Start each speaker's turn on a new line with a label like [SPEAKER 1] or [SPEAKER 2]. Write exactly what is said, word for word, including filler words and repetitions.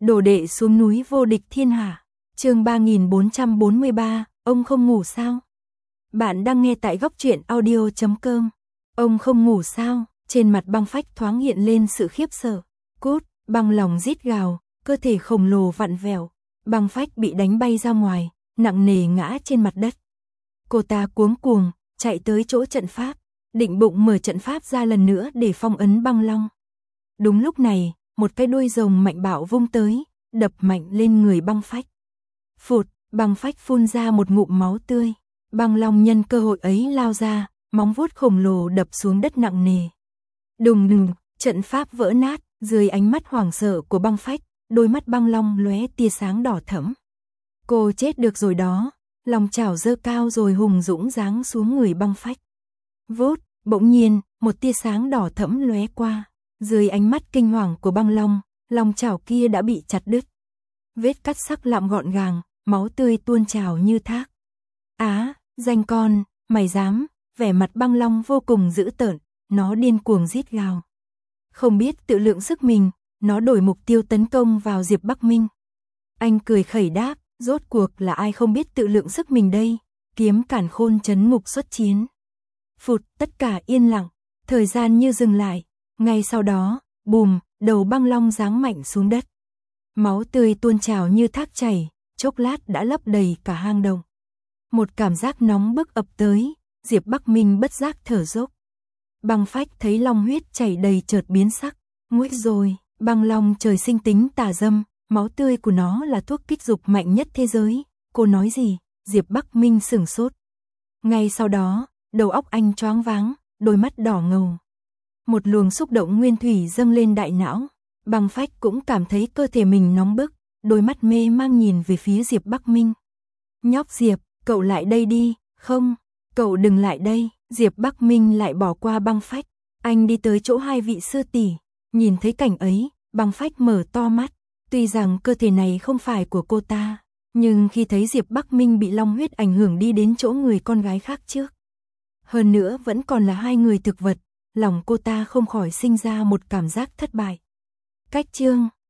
[SPEAKER 1] Đồ đệ xuống núi vô địch thiên hạ. Chương ba nghìn bốn trăm bốn mươi ba, ông không ngủ sao? Bạn đang nghe tại góc truyện audio chấm com. Ông không ngủ sao? Trên mặt Băng Phách thoáng hiện lên sự khiếp sợ. Cút, Băng Lòng rít gào, cơ thể khổng lồ vặn vẹo. Băng Phách bị đánh bay ra ngoài, nặng nề ngã trên mặt đất. Cô ta cuống cuồng, chạy tới chỗ trận pháp, định bụng mở trận pháp ra lần nữa để phong ấn Băng Long. Đúng lúc này, một cái đuôi rồng mạnh bạo vung tới, đập mạnh lên người Băng Phách. Phụt, Băng Phách phun ra một ngụm máu tươi. Băng Long nhân cơ hội ấy lao ra, móng vuốt khổng lồ đập xuống đất nặng nề. Đùng đùng, trận pháp vỡ nát, dưới ánh mắt hoảng sợ của Băng Phách, đôi mắt Băng Long lóe tia sáng đỏ thẫm. Cô chết được rồi đó. Long chảo giơ cao rồi hùng dũng giáng xuống người Băng Phách. Vút, bỗng nhiên, một tia sáng đỏ thẫm lóe qua. Dưới ánh mắt kinh hoàng của Băng Long, long chảo kia đã bị chặt đứt. Vết cắt sắc lạm gọn gàng, máu tươi tuôn trào như thác. Á, danh con, mày dám? Vẻ mặt Băng Long vô cùng dữ tợn, nó điên cuồng rít gào. Không biết tự lượng sức mình, nó đổi mục tiêu tấn công vào Diệp Bắc Minh. Anh cười khẩy đáp, rốt cuộc là ai không biết tự lượng sức mình đây? Kiếm Càn Khôn trấn ngục xuất chiến. Phụt, tất cả yên lặng, thời gian như dừng lại. Ngay sau đó, bùm, đầu Băng Long giáng mạnh xuống đất. Máu tươi tuôn trào như thác chảy, chốc lát đã lấp đầy cả hang động. Một cảm giác nóng bức ập tới, Diệp Bắc Minh bất giác thở dốc. Băng Phách thấy long huyết chảy đầy chợt biến sắc. Nguy rồi, Băng Long trời sinh tính tà dâm, máu tươi của nó là thuốc kích dục mạnh nhất thế giới. Cô nói gì? Diệp Bắc Minh sửng sốt. Ngay sau đó, đầu óc anh choáng váng, đôi mắt đỏ ngầu. Một luồng xúc động nguyên thủy dâng lên đại não. Băng Phách cũng cảm thấy cơ thể mình nóng bức, đôi mắt mê mang nhìn về phía Diệp Bắc Minh. Nhóc Diệp, cậu lại đây đi. Không, cậu đừng lại đây. Diệp Bắc Minh lại bỏ qua Băng Phách. Anh đi tới chỗ hai vị sư tỷ. Nhìn thấy cảnh ấy, Băng Phách mở to mắt. Tuy rằng cơ thể này không phải của cô ta, nhưng khi thấy Diệp Bắc Minh bị long huyết ảnh hưởng đi đến chỗ người con gái khác trước, hơn nữa vẫn còn là hai người thực vật, lòng cô ta không khỏi sinh ra một cảm giác thất bại. Cách chương